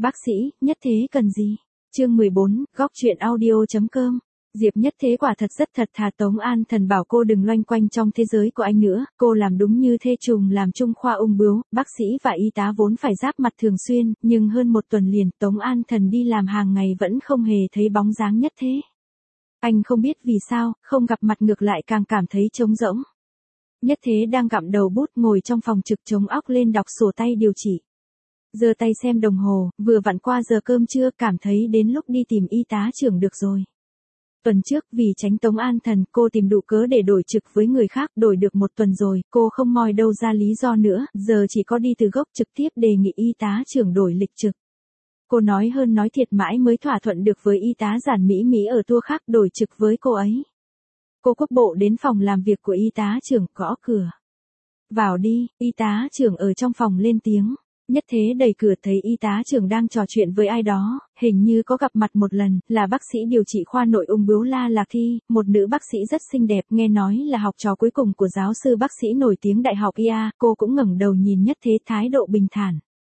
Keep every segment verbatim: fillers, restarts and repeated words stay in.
Bác sĩ, Nhất Thế cần gì? Chương mười bốn, góc truyện audio.com. Diệp Nhất Thế quả thật rất thật thà. Tống An Thần bảo cô đừng loanh quanh trong thế giới của anh nữa, cô làm đúng như thê trùng làm chung khoa ung bướu, bác sĩ và y tá vốn phải giáp mặt thường xuyên, nhưng hơn một tuần liền Tống An Thần đi làm hàng ngày vẫn không hề thấy bóng dáng Nhất Thế. Anh không biết vì sao, không gặp mặt ngược lại càng cảm thấy trống rỗng. Nhất Thế đang gặm đầu bút ngồi trong phòng trực chống óc lên đọc sổ tay điều trị. Giơ tay xem đồng hồ, vừa vặn qua giờ cơm trưa, cảm thấy đến lúc đi tìm y tá trưởng được rồi. Tuần trước vì tránh Tống An Thần, cô tìm đủ cớ để đổi trực với người khác, đổi được một tuần rồi, cô không moi đâu ra lý do nữa, giờ chỉ có đi từ gốc trực tiếp đề nghị y tá trưởng đổi lịch trực. Cô nói hơn nói thiệt mãi mới thỏa thuận được với y tá Giản Mỹ Mỹ ở tour khác đổi trực với cô ấy. Cô quốc bộ đến phòng làm việc của y tá trưởng, gõ cửa. Vào đi, y tá trưởng ở trong phòng lên tiếng. Nhất Thế đẩy cửa thấy y tá trưởng đang trò chuyện với ai đó, hình như có gặp mặt một lần, là bác sĩ điều trị khoa nội ung bướu La Lạc Thi, một nữ bác sĩ rất xinh đẹp, nghe nói là học trò cuối cùng của giáo sư bác sĩ nổi tiếng đại học i a, cô cũng ngẩng đầu nhìn Nhất Thế thái độ bình thản.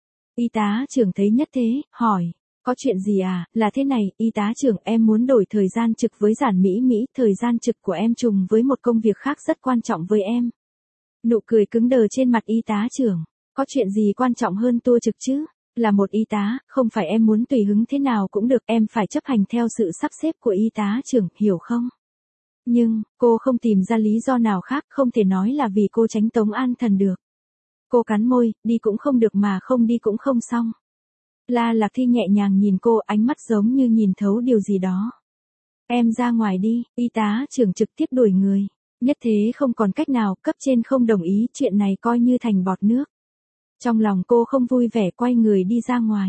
Y tá trưởng thấy Nhất Thế, hỏi, có chuyện gì à? Là thế này, y tá trưởng, em muốn đổi thời gian trực với Giản Mỹ Mỹ, thời gian trực của em trùng với một công việc khác rất quan trọng với em. Nụ cười cứng đờ trên mặt y tá trưởng. Có chuyện gì quan trọng hơn tour trực chứ? Là một y tá, không phải em muốn tùy hứng thế nào cũng được, em phải chấp hành theo sự sắp xếp của y tá trưởng, hiểu không? Nhưng, cô không tìm ra lý do nào khác, không thể nói là vì cô tránh Tống An Thần được. Cô cắn môi, đi cũng không được mà không đi cũng không xong. La Lạc Thi nhẹ nhàng nhìn cô, ánh mắt giống như nhìn thấu điều gì đó. Em ra ngoài đi, y tá trưởng trực tiếp đuổi người. Nhất Thế không còn cách nào, cấp trên không đồng ý, chuyện này coi như thành bọt nước. Trong lòng cô không vui vẻ, quay người đi ra ngoài.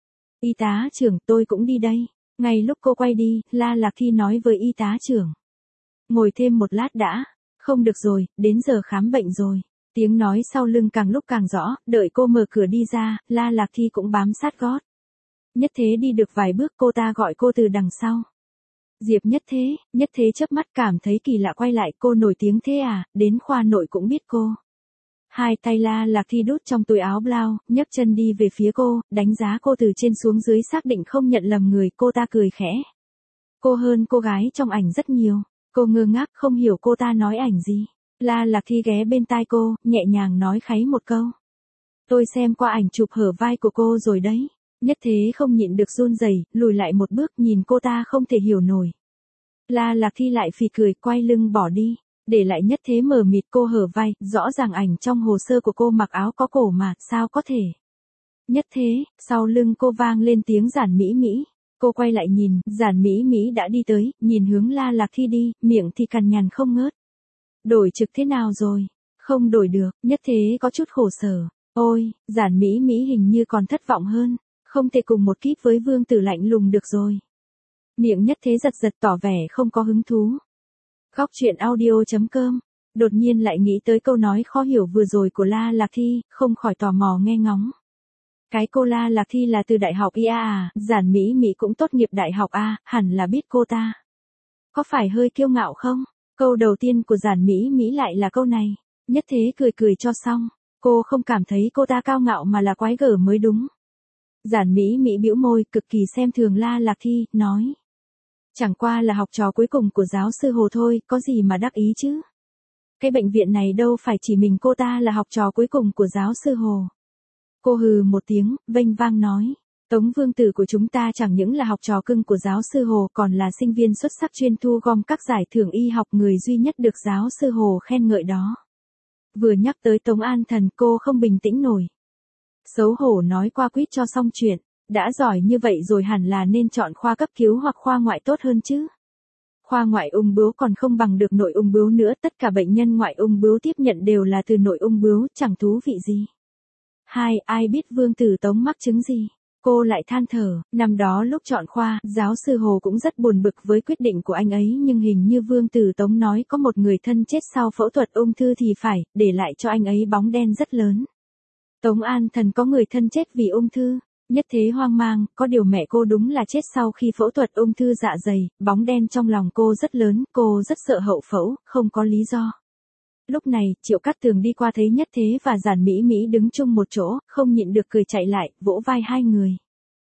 Y tá trưởng, tôi cũng đi đây. Ngay lúc cô quay đi, La Lạc Thi nói với y tá trưởng. Ngồi thêm một lát đã. Không được rồi, đến giờ khám bệnh rồi. Tiếng nói sau lưng càng lúc càng rõ, đợi cô mở cửa đi ra, La Lạc Thi cũng bám sát gót. Nhất Thế đi được vài bước, cô ta gọi cô từ đằng sau. Diệp Nhất Thế. Nhất Thế chớp mắt cảm thấy kỳ lạ, quay lại, cô nổi tiếng thế à, đến khoa nội cũng biết cô. Hai tay La Lạc Thi đút trong túi áo blau, nhấc chân đi về phía cô, đánh giá cô từ trên xuống dưới xác định không nhận lầm người, cô ta cười khẽ. Cô hơn cô gái trong ảnh rất nhiều, cô ngơ ngác không hiểu cô ta nói ảnh gì. La Lạc Thi ghé bên tai cô, nhẹ nhàng nói kháy một câu. Tôi xem qua ảnh chụp hở vai của cô rồi đấy. Nhất Thế không nhịn được run rẩy, lùi lại một bước nhìn cô ta không thể hiểu nổi. La Lạc Thi lại phì cười, quay lưng bỏ đi. Để lại Nhất Thế mờ mịt, cô hở vai, rõ ràng ảnh trong hồ sơ của cô mặc áo có cổ mà, sao có thể. Nhất Thế, sau lưng cô vang lên tiếng Giản Mỹ Mỹ. Cô quay lại nhìn, Giản Mỹ Mỹ đã đi tới, nhìn hướng La Lạc Thi đi, miệng thì cằn nhằn không ngớt. Đổi trực thế nào rồi? Không đổi được, Nhất Thế có chút khổ sở. Ôi, Giản Mỹ Mỹ hình như còn thất vọng hơn, không thể cùng một kíp với Vương Tử lạnh lùng được rồi. Miệng Nhất Thế giật giật tỏ vẻ không có hứng thú. Góc truyện audio.com. Đột nhiên lại nghĩ tới câu nói khó hiểu vừa rồi của La Lạc Thi, không khỏi tò mò nghe ngóng. Cái cô La Lạc Thi là từ đại học i a à, Giản Mỹ Mỹ cũng tốt nghiệp đại học A, hẳn là biết cô ta. Có phải hơi kiêu ngạo không? Câu đầu tiên của Giản Mỹ Mỹ lại là câu này. Nhất Thế cười cười cho xong, cô không cảm thấy cô ta cao ngạo mà là quái gở mới đúng. Giản Mỹ Mỹ bĩu môi, cực kỳ xem thường La Lạc Thi, nói. Chẳng qua là học trò cuối cùng của giáo sư Hồ thôi, có gì mà đắc ý chứ. Cái bệnh viện này đâu phải chỉ mình cô ta là học trò cuối cùng của giáo sư Hồ. Cô hừ một tiếng, vênh vang nói. Tống Vương Tử của chúng ta chẳng những là học trò cưng của giáo sư Hồ, còn là sinh viên xuất sắc chuyên thu gom các giải thưởng y học, người duy nhất được giáo sư Hồ khen ngợi đó. Vừa nhắc tới Tống An Thần, cô không bình tĩnh nổi. Xấu hổ nói qua quýt cho xong chuyện. Đã giỏi như vậy rồi hẳn là nên chọn khoa cấp cứu hoặc khoa ngoại tốt hơn chứ. Khoa ngoại ung bướu còn không bằng được nội ung bướu nữa, tất cả bệnh nhân ngoại ung bướu tiếp nhận đều là từ nội ung bướu, chẳng thú vị gì. Hai, ai biết Vương Tử Tống mắc chứng gì? Cô lại than thở, năm đó lúc chọn khoa, giáo sư Hồ cũng rất buồn bực với quyết định của anh ấy, nhưng hình như Vương Tử Tống nói có một người thân chết sau phẫu thuật ung thư thì phải, để lại cho anh ấy bóng đen rất lớn. Tống An Thần có người thân chết vì ung thư. Nhất Thế hoang mang, có điều mẹ cô đúng là chết sau khi phẫu thuật ung thư dạ dày, bóng đen trong lòng cô rất lớn, cô rất sợ hậu phẫu, không có lý do. Lúc này, Triệu Cát Tường đi qua thấy Nhất Thế và Giản Mỹ Mỹ đứng chung một chỗ, không nhịn được cười chạy lại, vỗ vai hai người.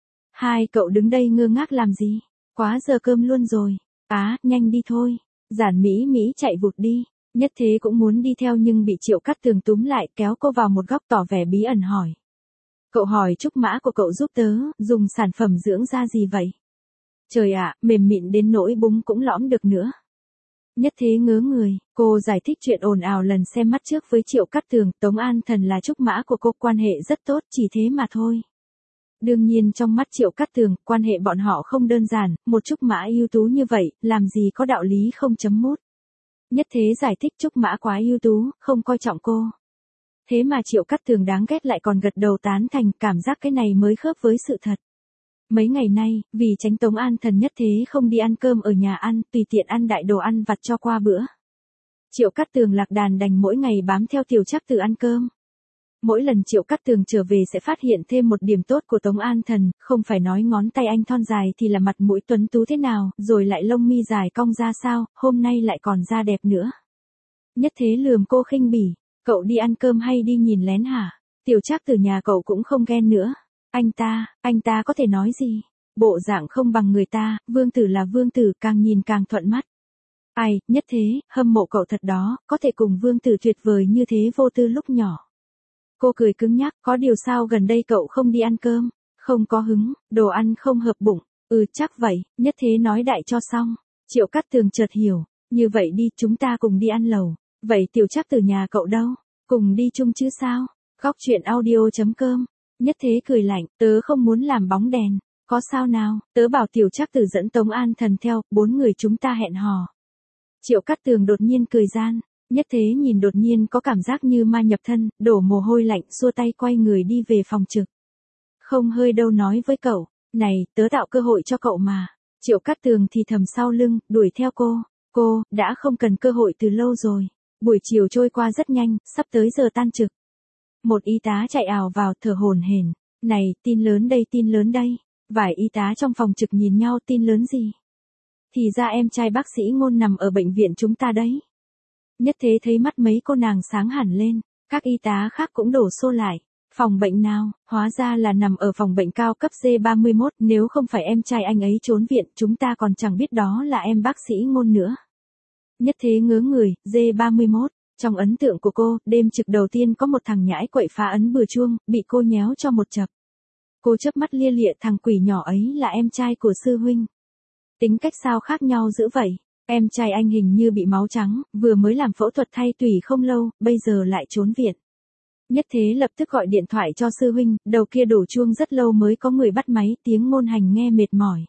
Hai cậu đứng đây ngơ ngác làm gì? Quá giờ cơm luôn rồi. Á, nhanh đi thôi. Giản Mỹ Mỹ chạy vụt đi. Nhất Thế cũng muốn đi theo nhưng bị Triệu Cát Tường túm lại kéo cô vào một góc tỏ vẻ bí ẩn hỏi. Cậu hỏi trúc mã của cậu giúp tớ, dùng sản phẩm dưỡng da gì vậy? Trời ạ, mềm mịn đến nỗi búng cũng lõm được nữa. Nhất Thế ngớ người, cô giải thích chuyện ồn ào lần xem mắt trước với Triệu Cát Tường, Tống An Thần là trúc mã của cô, quan hệ rất tốt, chỉ thế mà thôi. Đương nhiên trong mắt Triệu Cát Tường, quan hệ bọn họ không đơn giản, một trúc mã ưu tú như vậy, làm gì có đạo lý không chấm mút. Nhất Thế giải thích trúc mã quá ưu tú, không coi trọng cô. Thế mà Triệu Cát Tường đáng ghét lại còn gật đầu tán thành, cảm giác cái này mới khớp với sự thật. Mấy ngày nay, vì tránh Tống An Thần Nhất Thế không đi ăn cơm ở nhà ăn, tùy tiện ăn đại đồ ăn vặt cho qua bữa. Triệu Cát Tường lạc đàn đành mỗi ngày bám theo Tiểu Trác Tử ăn cơm. Mỗi lần Triệu Cát Tường trở về sẽ phát hiện thêm một điểm tốt của Tống An Thần, không phải nói ngón tay anh thon dài thì là mặt mũi tuấn tú thế nào, rồi lại lông mi dài cong ra sao, hôm nay lại còn da đẹp nữa. Nhất Thế lườm cô khinh bỉ, cậu đi ăn cơm hay đi nhìn lén hả? Tiểu Trác Tử nhà cậu cũng không ghen nữa. Anh ta, anh ta có thể nói gì? Bộ dạng không bằng người ta, vương tử là vương tử, càng nhìn càng thuận mắt. Ai, Nhất Thế, hâm mộ cậu thật đó, có thể cùng vương tử tuyệt vời như thế vô tư lúc nhỏ. Cô cười cứng nhắc, có điều sao gần đây cậu không đi ăn cơm? Không có hứng, đồ ăn không hợp bụng. Ừ chắc vậy, Nhất Thế nói đại cho xong. Triệu Cát Tường chợt hiểu, như vậy đi, chúng ta cùng đi ăn lẩu. Vậy Tiểu Trác Tử nhà cậu đâu? Cùng đi chung chứ sao? Góc truyện audio chấm com. Nhất Thế cười lạnh, tớ không muốn làm bóng đèn. Có sao nào, tớ bảo Tiểu Trác Tử dẫn Tống An Thần theo, bốn người chúng ta hẹn hò. Triệu Cát Tường đột nhiên cười gian. Nhất Thế nhìn đột nhiên có cảm giác như ma nhập thân, đổ mồ hôi lạnh, xua tay quay người đi về phòng trực. Không hơi đâu nói với cậu, này, tớ tạo cơ hội cho cậu mà. Triệu Cát Tường thì thầm sau lưng, đuổi theo cô. Cô, đã không cần cơ hội từ lâu rồi. Buổi chiều trôi qua rất nhanh, sắp tới giờ tan trực. Một y tá chạy ào vào thở hổn hển. Này, tin lớn đây, tin lớn đây. Vài y tá trong phòng trực nhìn nhau, tin lớn gì? Thì ra em trai bác sĩ Ngôn nằm ở bệnh viện chúng ta đấy. Nhất Thế thấy mắt mấy cô nàng sáng hẳn lên, các y tá khác cũng đổ xô lại. Phòng bệnh nào, hóa ra là nằm ở phòng bệnh cao cấp D ba mươi mốt, nếu không phải em trai anh ấy trốn viện, chúng ta còn chẳng biết đó là em bác sĩ Ngôn nữa. Nhất Thế ngớ người, D ba mươi mốt, trong ấn tượng của cô, đêm trực đầu tiên có một thằng nhãi quậy phá ấn bừa chuông, bị cô nhéo cho một chập. Cô chớp mắt lia lịa, thằng quỷ nhỏ ấy là em trai của sư huynh. Tính cách sao khác nhau dữ vậy? Em trai anh hình như bị máu trắng, vừa mới làm phẫu thuật thay tủy không lâu, bây giờ lại trốn viện. Nhất Thế lập tức gọi điện thoại cho sư huynh, đầu kia đổ chuông rất lâu mới có người bắt máy, tiếng Ngôn Hành nghe mệt mỏi.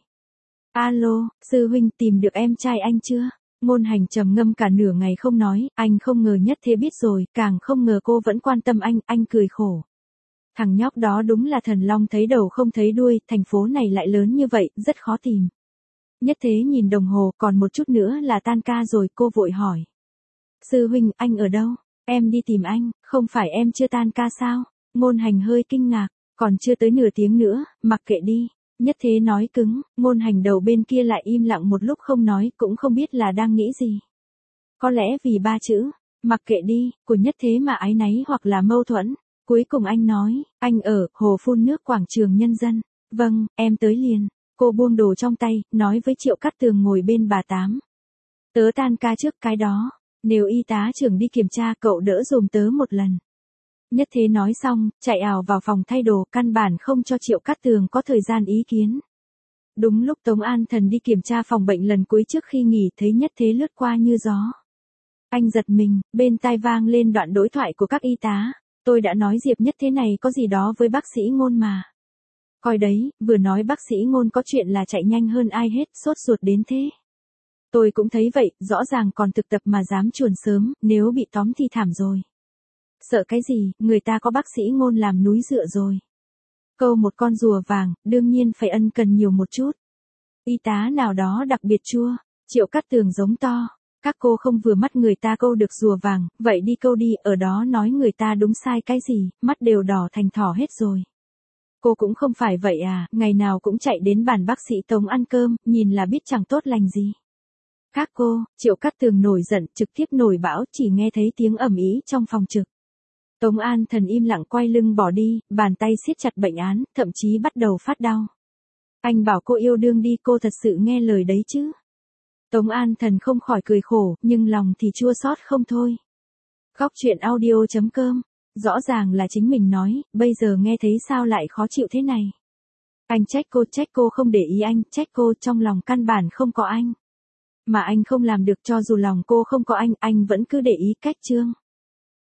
Alo, sư huynh tìm được em trai anh chưa? Ngôn Hành trầm ngâm cả nửa ngày không nói, anh không ngờ Nhất Thế biết rồi, càng không ngờ cô vẫn quan tâm anh, anh cười khổ. Thằng nhóc đó đúng là thần long thấy đầu không thấy đuôi, thành phố này lại lớn như vậy, rất khó tìm. Nhất Thế nhìn đồng hồ, còn một chút nữa là tan ca rồi, cô vội hỏi. Sư huynh, anh ở đâu? Em đi tìm anh, không phải em chưa tan ca sao? Ngôn Hành hơi kinh ngạc, còn chưa tới nửa tiếng nữa, mặc kệ đi. Nhất Thế nói cứng, Ngôn Hành đầu bên kia lại im lặng một lúc không nói, cũng không biết là đang nghĩ gì. Có lẽ vì ba chữ, mặc kệ đi, của Nhất Thế mà áy náy hoặc là mâu thuẫn. Cuối cùng anh nói, anh ở, hồ phun nước quảng trường nhân dân. Vâng, em tới liền. Cô buông đồ trong tay, nói với Triệu Cát Tường ngồi bên bà Tám. Tớ tan ca trước cái đó, nếu y tá trưởng đi kiểm tra cậu đỡ dùm tớ một lần. Nhất Thế nói xong, chạy ào vào phòng thay đồ, căn bản không cho Triệu Cát Tường có thời gian ý kiến. Đúng lúc Tống An Thần đi kiểm tra phòng bệnh lần cuối trước khi nghỉ, thấy Nhất Thế lướt qua như gió. Anh giật mình, bên tai vang lên đoạn đối thoại của các y tá. Tôi đã nói Diệp Nhất Thế này có gì đó với bác sĩ Ngôn mà. Coi đấy, vừa nói bác sĩ Ngôn có chuyện là chạy nhanh hơn ai hết, sốt ruột đến thế. Tôi cũng thấy vậy, rõ ràng còn thực tập mà dám chuồn sớm, nếu bị tóm thì thảm rồi. Sợ cái gì, người ta có bác sĩ Ngôn làm núi dựa rồi. Câu một con rùa vàng, đương nhiên phải ân cần nhiều một chút. Y tá nào đó đặc biệt chua, Triệu Cát Tường giống to. Các cô không vừa mắt người ta câu được rùa vàng, vậy đi câu đi, ở đó nói người ta đúng sai cái gì, mắt đều đỏ thành thỏ hết rồi. Cô cũng không phải vậy à, ngày nào cũng chạy đến bàn bác sĩ Tống ăn cơm, nhìn là biết chẳng tốt lành gì. Các cô, Triệu Cát Tường nổi giận, trực tiếp nổi bão, chỉ nghe thấy tiếng ầm ĩ trong phòng trực. Tống An Thần im lặng quay lưng bỏ đi, bàn tay siết chặt bệnh án, thậm chí bắt đầu phát đau. Anh bảo cô yêu đương đi, cô thật sự nghe lời đấy chứ. Tống An Thần không khỏi cười khổ, nhưng lòng thì chua xót không thôi. Góc truyện audio chấm com. Rõ ràng là chính mình nói, bây giờ nghe thấy sao lại khó chịu thế này. Anh trách cô, trách cô không để ý anh, trách cô trong lòng căn bản không có anh. Mà anh không làm được, cho dù lòng cô không có anh, anh vẫn cứ để ý cách Trương.